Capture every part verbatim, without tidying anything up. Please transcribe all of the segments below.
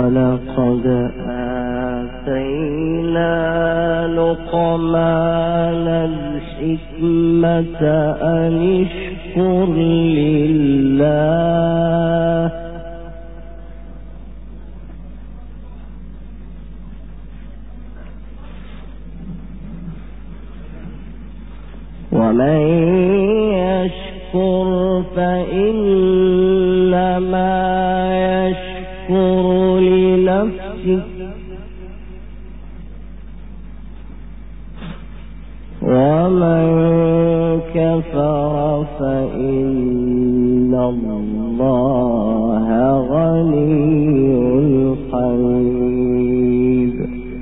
ولقد آتينا لقمان الحكمة أن اشكر لله ومن يشكر فإنما يشكر لنفسه ومن كفر فإن الله غني حميد.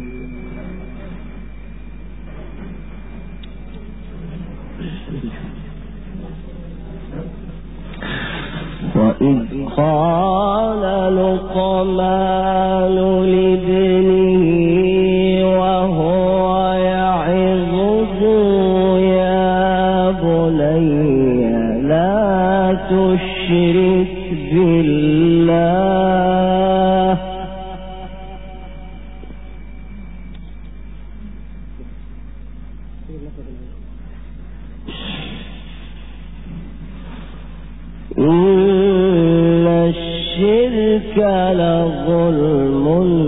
وإذ قال لقمان لابنه وهو يعظه يا بني لا تشرك بالله إن الشرك لظلم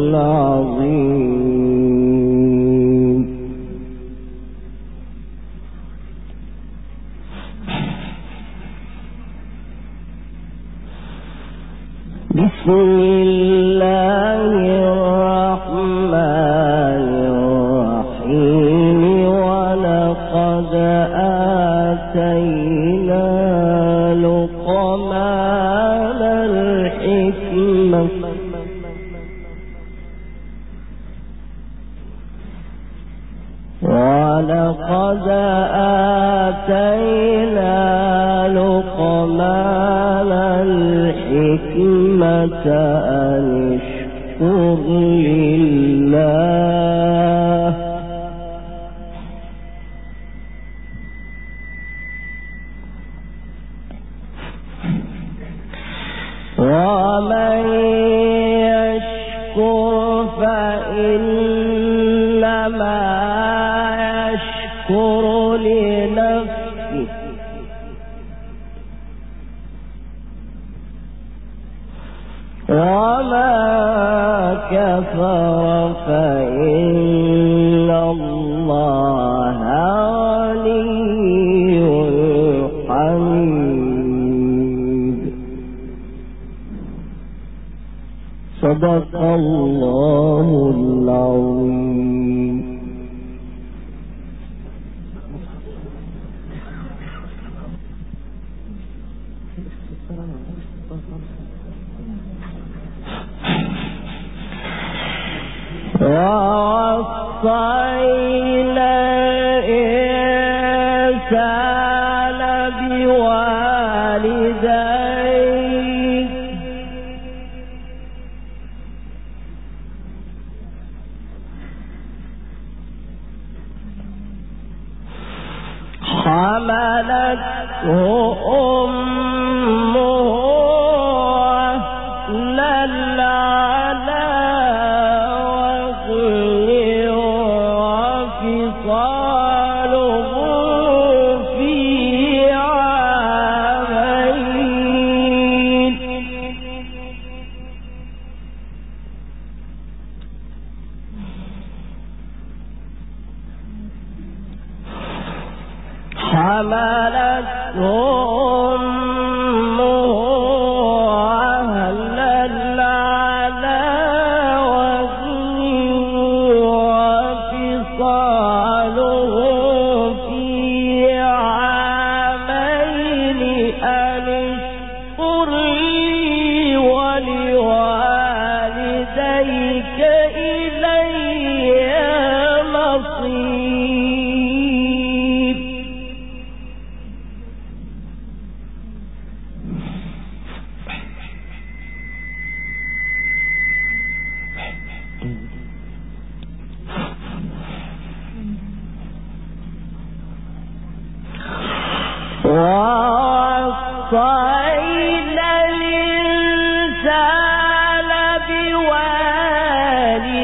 عظيم. بسم الله الرحمن الرحيم. ولقد آتينا لقمان الحكمة ولقد آتينا لقمان الحكمة أن اشكر لله ومن يشكر فإنما يشكر لنفسه وما كفر فإن الله غني حميد. صدق الله العظيم. ووصينا الإنسان بوالديه حملته أمه وهنا على حملته أمه وهنا على وهن وفصاله في عامين أن اشكر لي ولوالديك إلي المصير.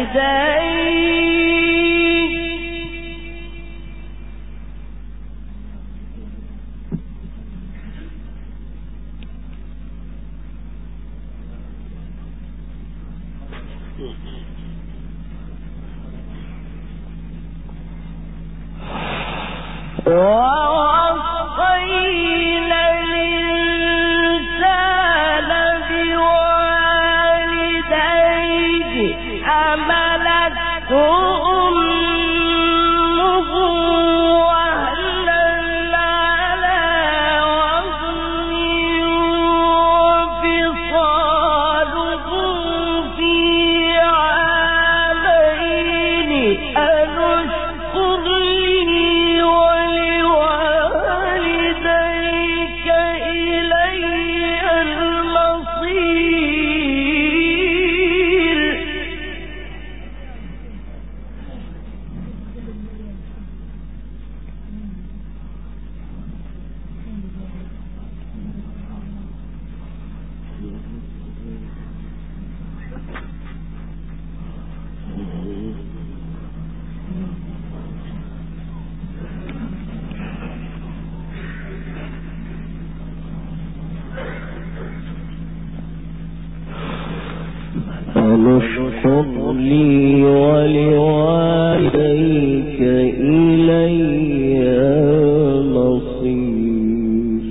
اشكر لي ولوالديك إلي المصير.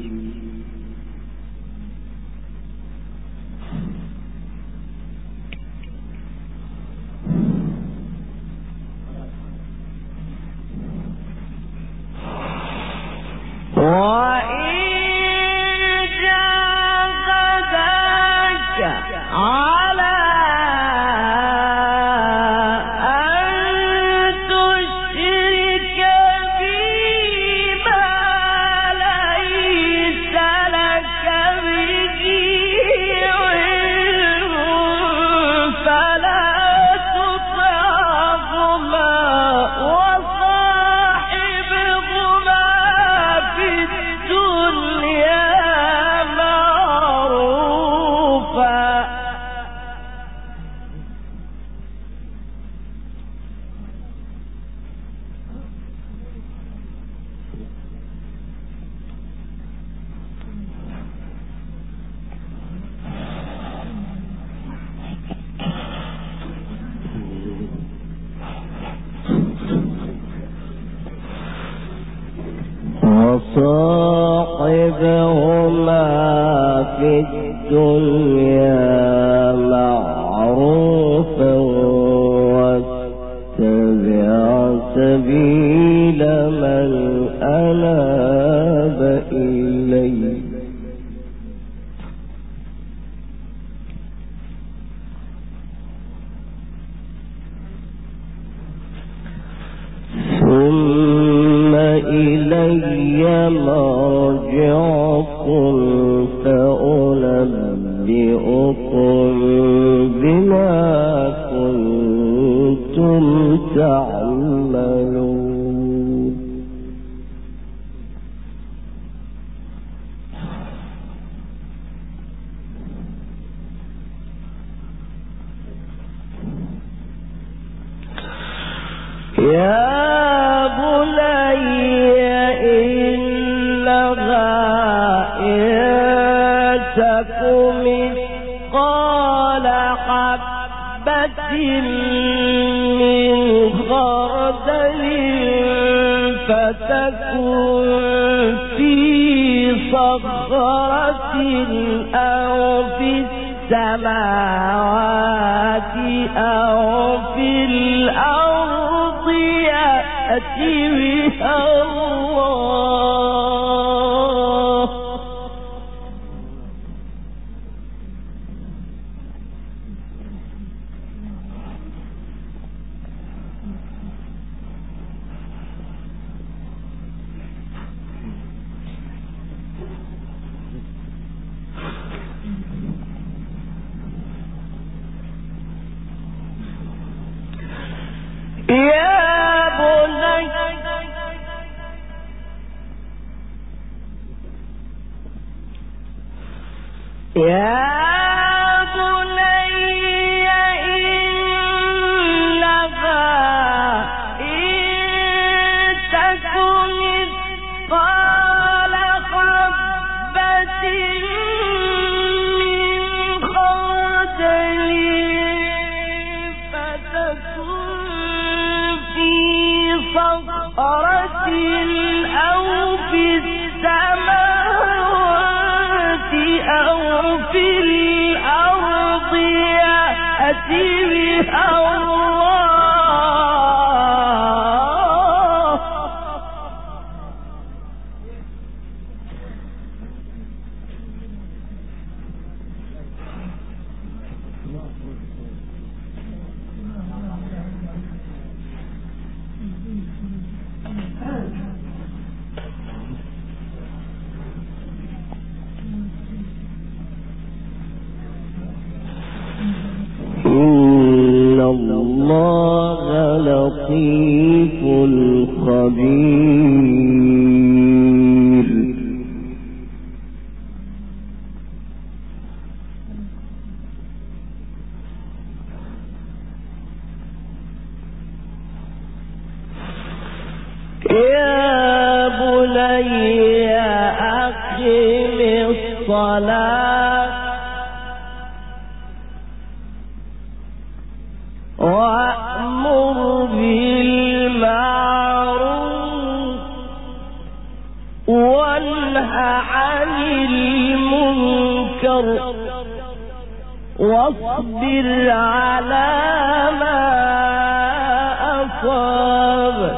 وإن جاهداك على وصاحبهما في الدنيا معروفا واتبع سبيل من أناب إلي. ثم إلي مرجعكم فأنبئكم بما كنتم تعملون. يا بني إنها إن تك مثقال حبة من خردل فتكن في صخرة أو في السماوات أو في الأرض يأتي بها الله. يا بني يا بني إنها أو في السماوات أو في الأرض يأتي بها الله. إن الله لطيف خبير. يا بني أقم الصلاة وأمر بالمعروف وانه عن المنكر واصبر على ما أصابك.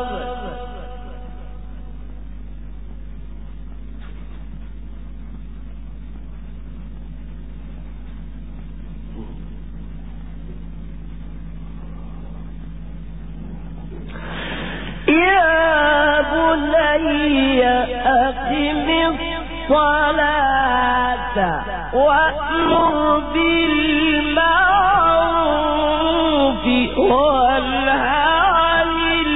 يا بني أقم الصلاة وأمر بالمعروف وانه عن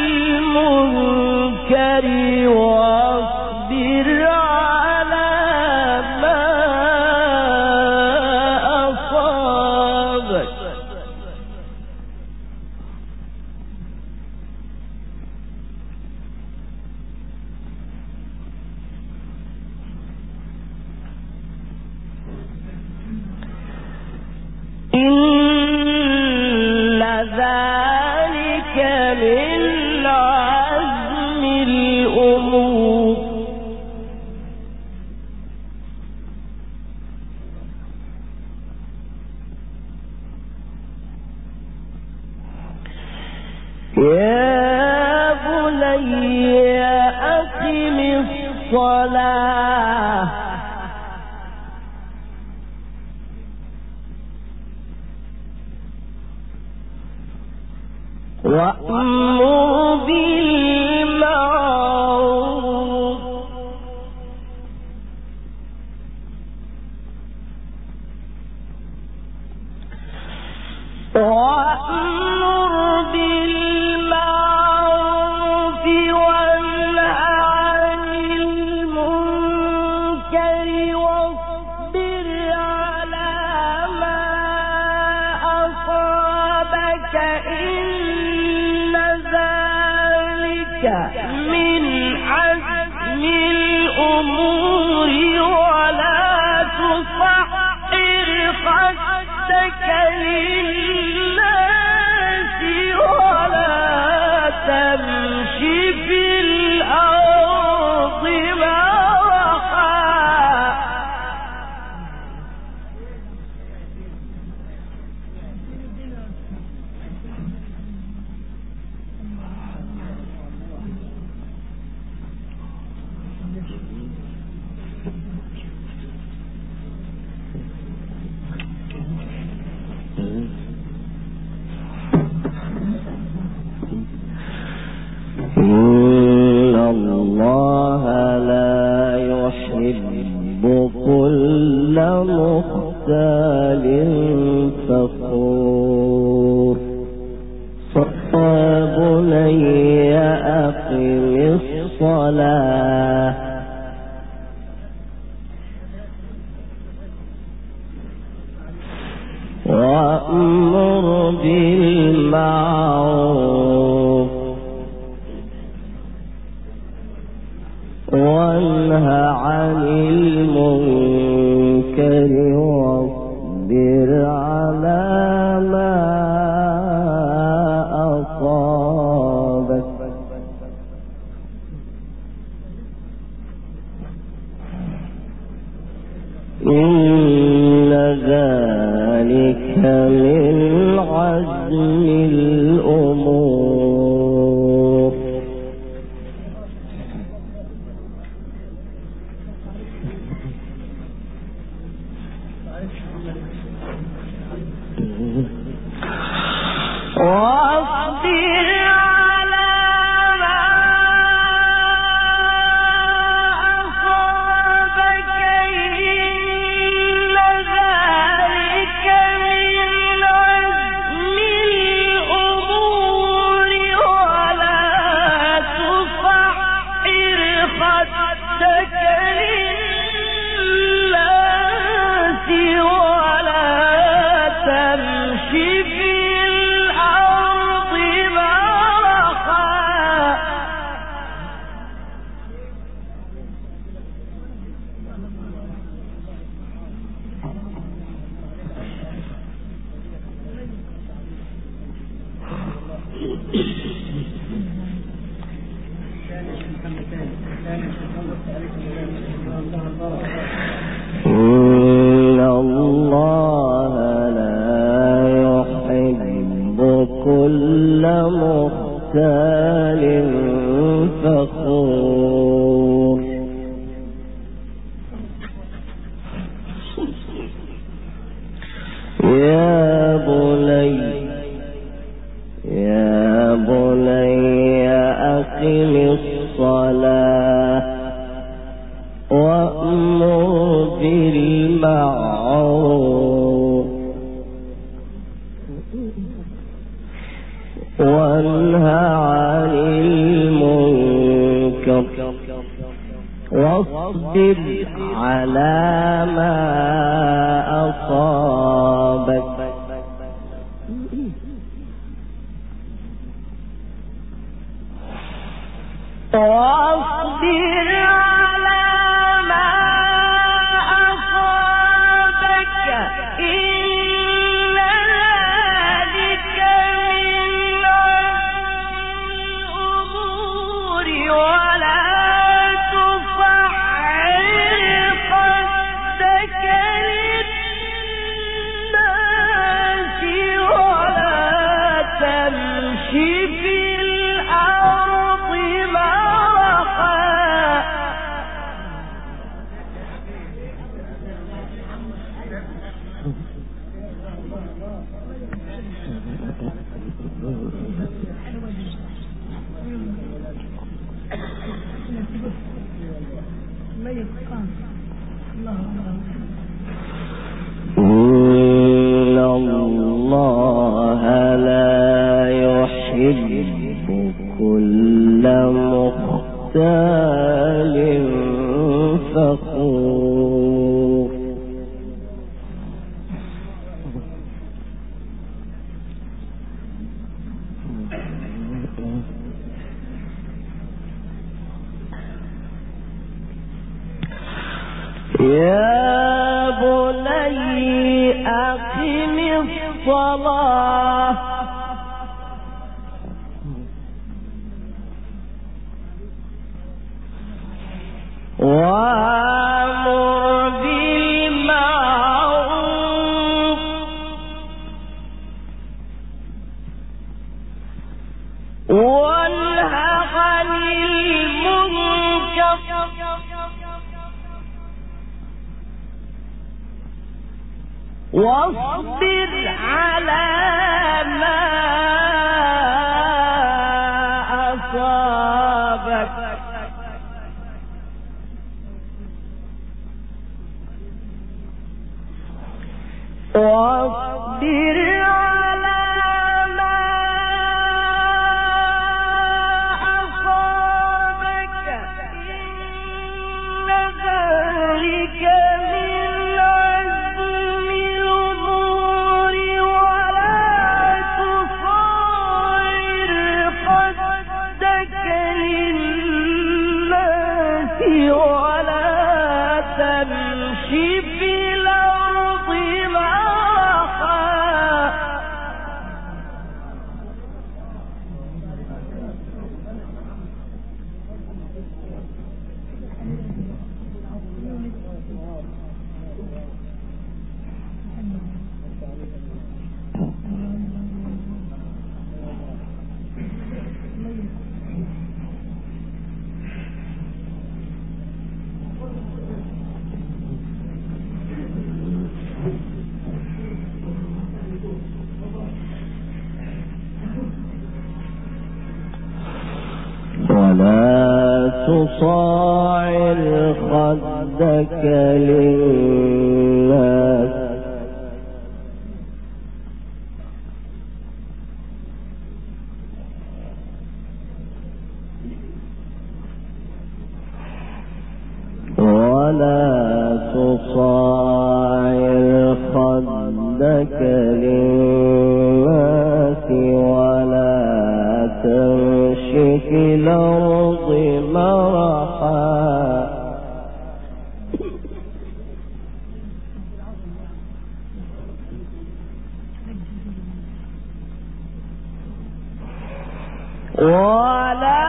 المنكر واصبر على ما أصابك. إن ذلك من عزم الأمور. يا بني أقم الصلاة وأمر بالمعروف وأمر بالمعروف وانه عن المنكر واصبر على ما أصابك. إن ذلك من عزم الأمور ولا تصعر خدك للناس ولا تمشي في الأرض مرحا. إن الله لا يحب كل مختال فخور. يا بني أقم الصلاة وأمر بالمعروف وانه عن المنكر واصبر على ما أصابك. عزم الأمور. إن الله لا يحب كل مختال فخور. يا بني يا بني أقم الصلاة وأمر بالمعروف وانهى عن المنكر واصبر على ما أصابك واصبر على ما أصابك إن ذلك من الأمور ولا تصعر خدك للناس ولا تمشي في الأرض إن الله لا يحب كل مختال فخور. يا بني أقم الصلاة وأمر بالمعروف وانهى عن المنكر واصبر على ما أصابك واصبر على ما أصابك إن ذلك من عزم الأمور ولا تصاعر خدك للناس ولا تصاعر خدك للناس ولا تمشي في الأرض مرحا ولا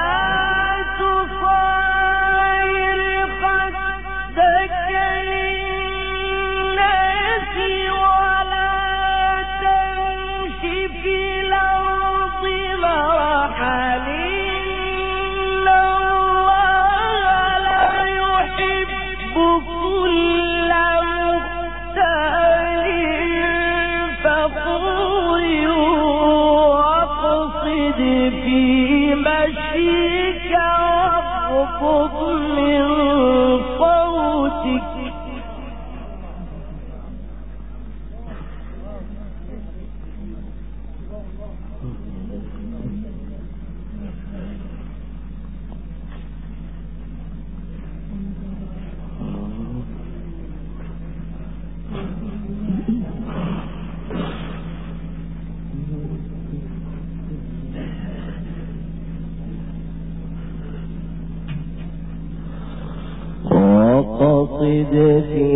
وقصد في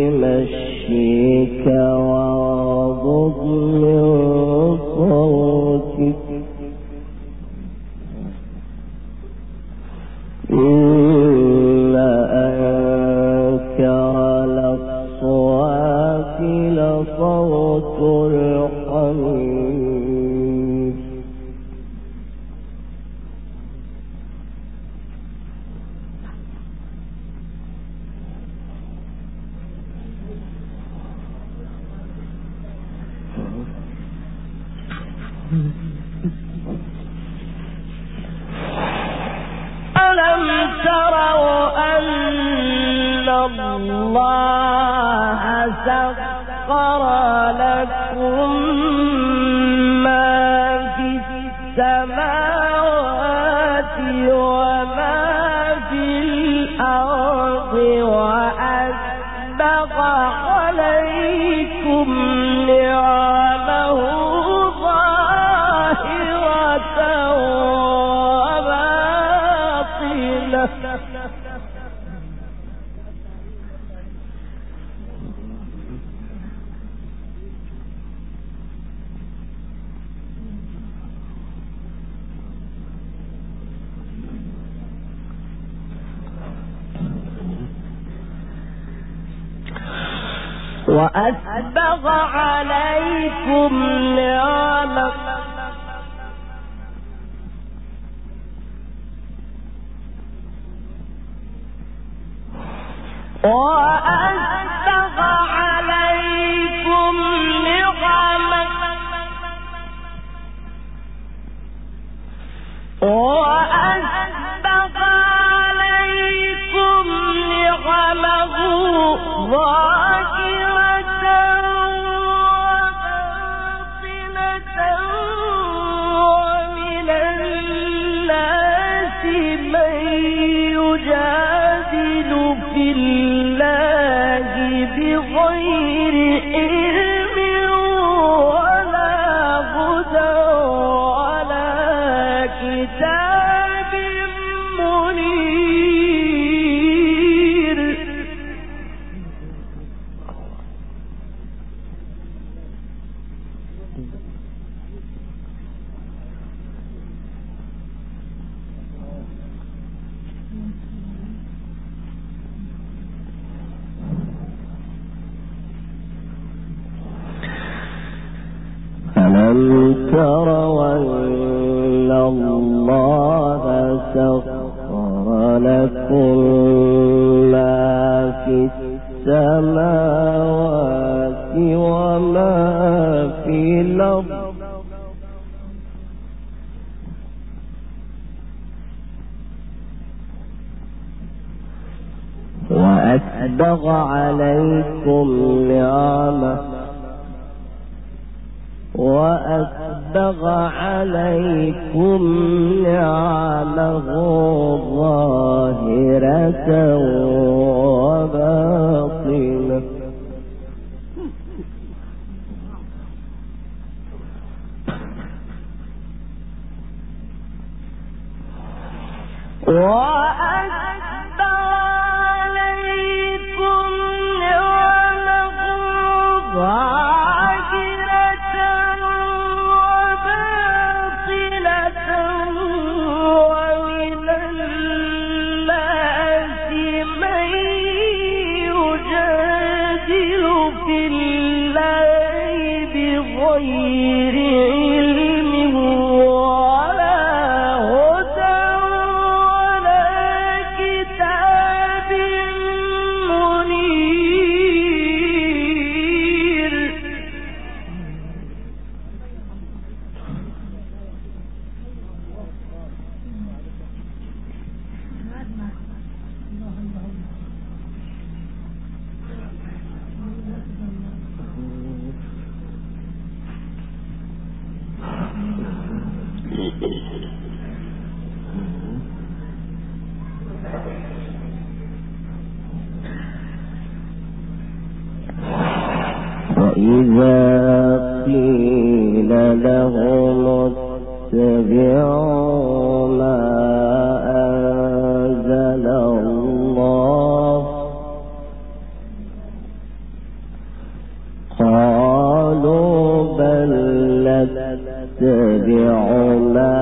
مشيك واغضض من صوتك إن أنكر الأصوات لصوت الحمير ألم تروا أن الله سخر لكم ما في السماوات وما في الأرض وأسبغ عليكم نعمه ظاهرة وباطنة وأسبغ عليكم نعمه وأسبغ عليكم نعمه وأسبغ عليكم نعمه ظاهرة وباطنة ومن الناس من يجادل في الله بغير علم ولا هدى ولا كتاب منير وأسبغ عليكم نعمه وأسبغ عليكم نعمه ظاهرة وباطنة وأسبغ عليكم نعمه ظاهرة وباطنة ومن الناس من يجادل في الله بغير علم ولا هدى ولا كتاب منير. وإذا قيل لهم اتبعوا ما أنزل الله قالوا بل نتبع ما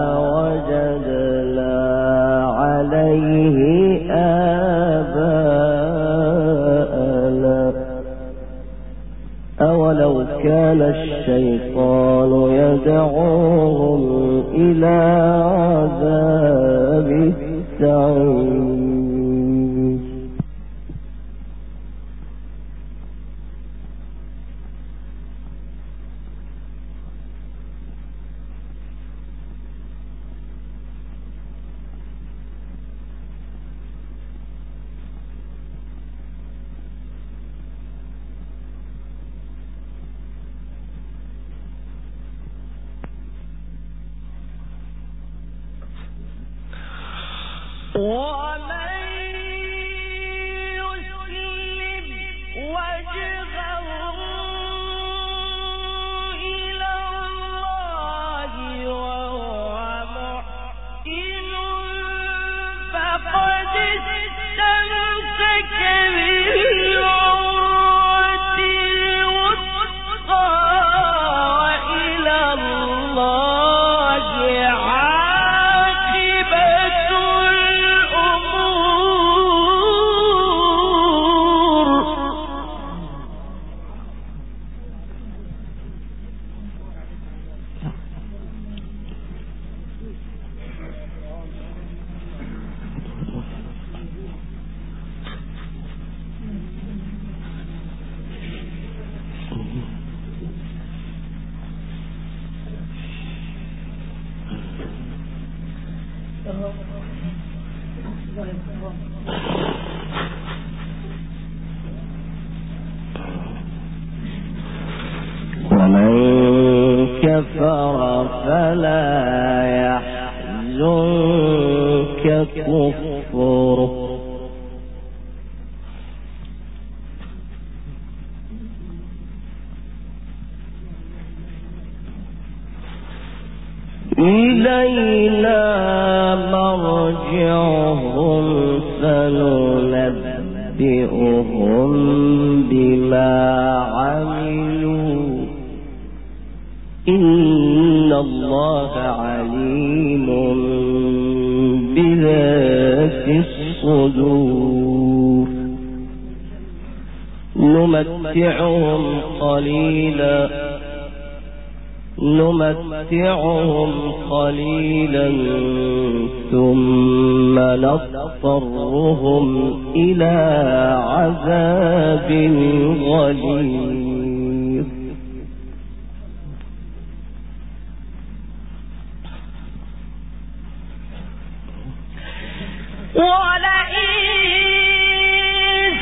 وجدنا عليه آباءنا أولو كان الشيطان يدعوهم إلى عذاب السعير. ومن يسلم وجهه إلى الله وهو محسن فقد استمسك بالعروة الوثقى وإلى الله عاقبة ومن كفر فلا يحزنك كفره إلينا مرجعهم فننبئهم بما عملوا إن الله عليم بذات الصدور. نمتعهم قليلا نمتعهم قليلا ثم نضطرهم إلى عذاب غليظ. ولئن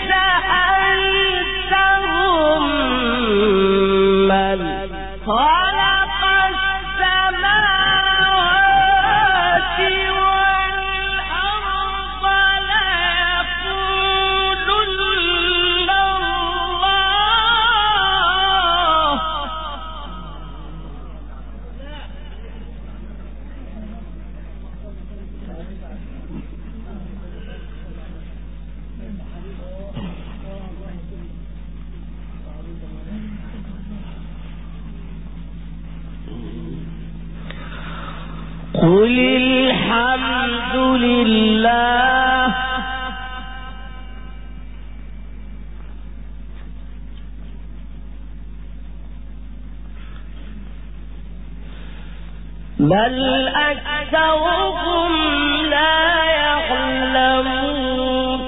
قل الحمد لله بل أكثرهم لا يعلمون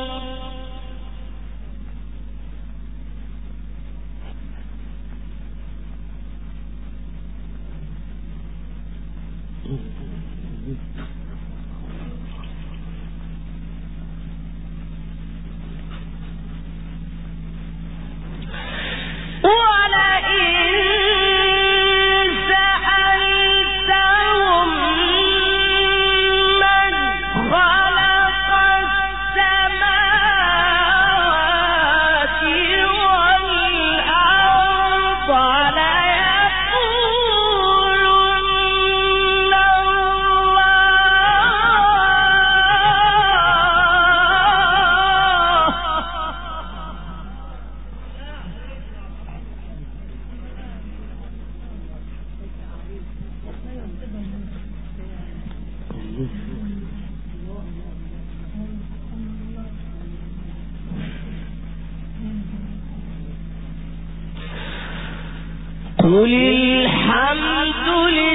قل الحمد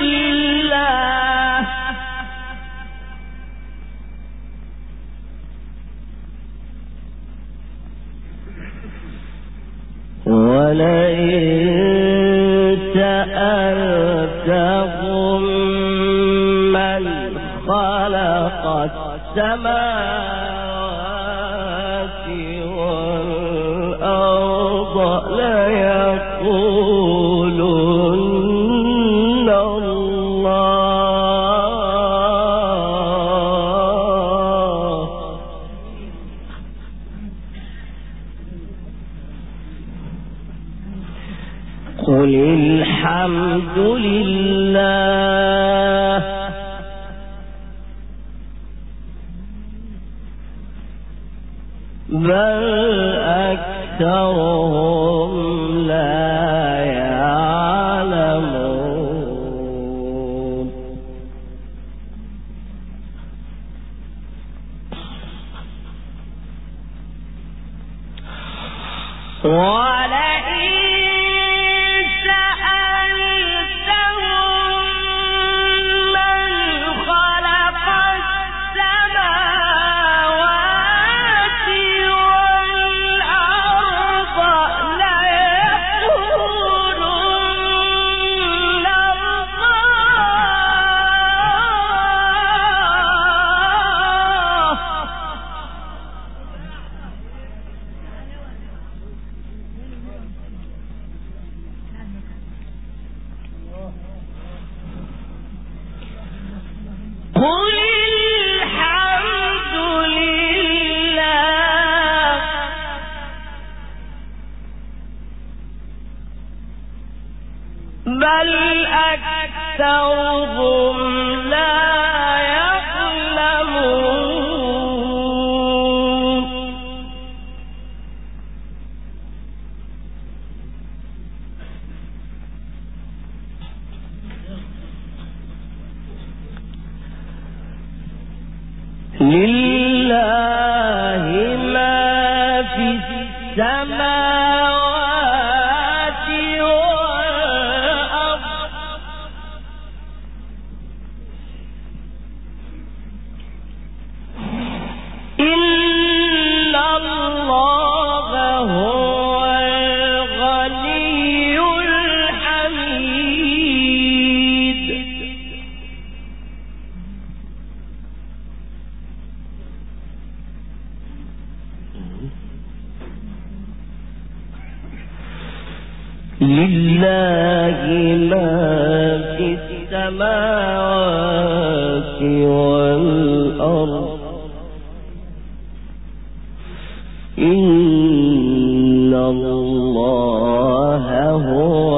لله ولئن سألتهم من خلق السماوات والأرض ليقولن الله قل الحمد لله بل أكثرهم لا يعلمون ولئن سألتهم من خلق السماوات والأرض ليقولن قل الحمد لله بل أكثرهم لا يعلمون لله ما في السماوات والأرض إن الله هو الغني الحميد لله ما في السماوات والأرض إن الله هو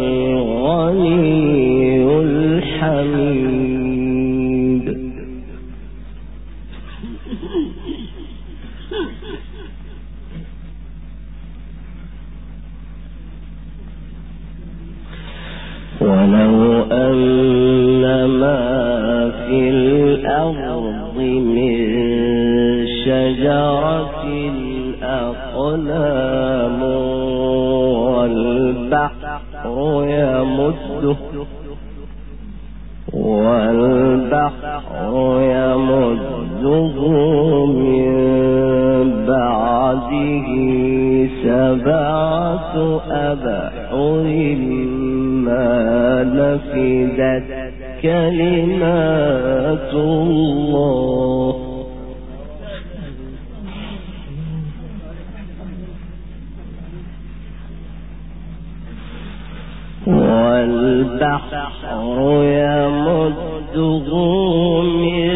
الغني الحميد ولو أن ما في الأرض من شجرة أقلام والبحر يمده والبحر يمده من بعده سبعة أبحر ما نفدت كلمات الله والبحر يمده من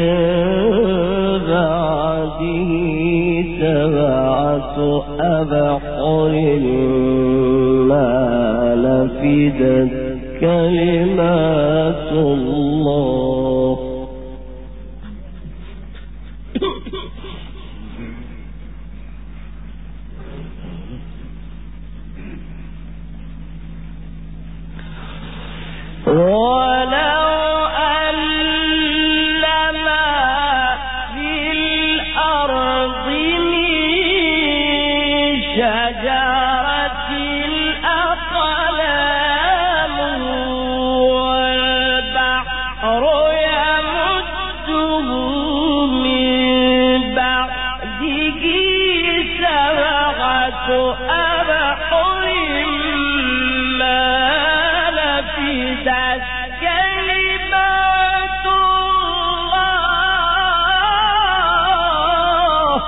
بعده سبعة أبحر ما نفدت كلمات الله ولو أن ما في الأرض من شجرة أقلام والبحر يمده من بعده سبعة أبحر ما نفدت كلمات الله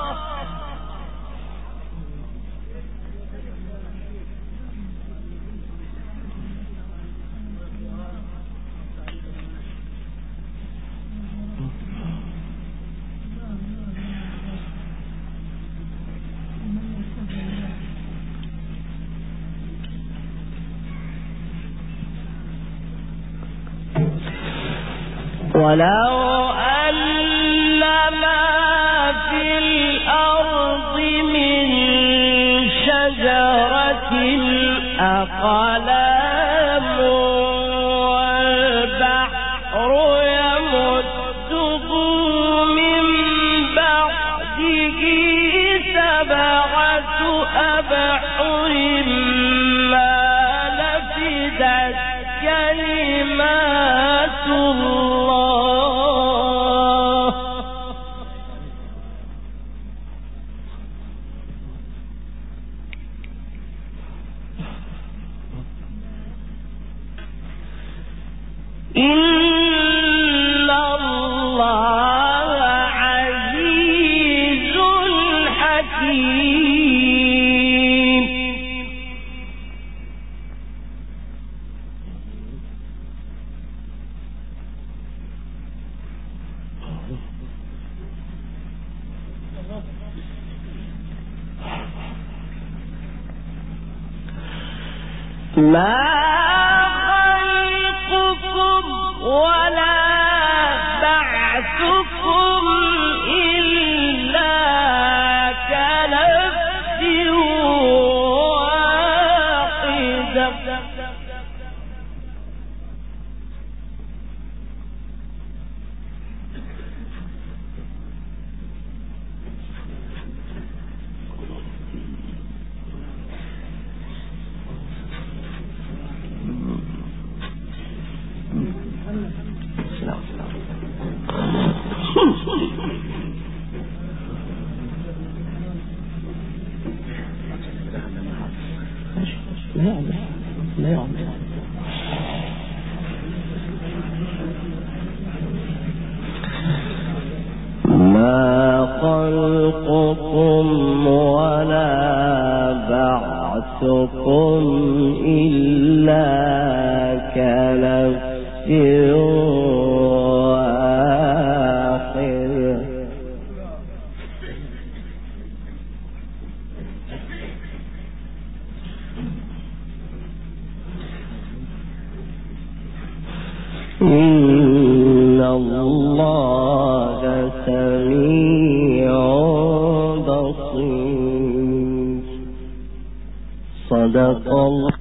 ولو أن ما في الأرض من شجرة أقلام والبحر يمده من بعده سبعة أبحر ما نفدت كلمات الله إن الله عزيز حكيم ما خلقكم ولا بعثكم إلا كنفس واحدة ما خلقكم ولا بعثكم إلا كنفس واحدة إن الله سميع بصير. صدق الله.